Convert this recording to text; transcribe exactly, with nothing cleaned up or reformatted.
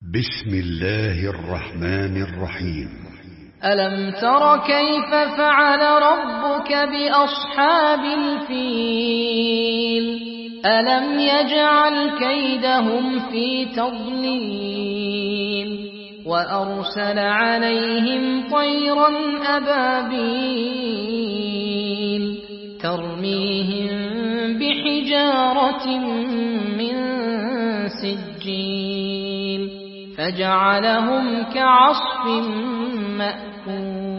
بسم الله الرحمن الرحيم. ألم تر كيف فعل ربك بأصحاب الفيل ألم يجعل كيدهم في تضليل وأرسل عليهم طيرا أبابيل ترميهم بحجارة من سجيل فجعلهم كعصف مأكول.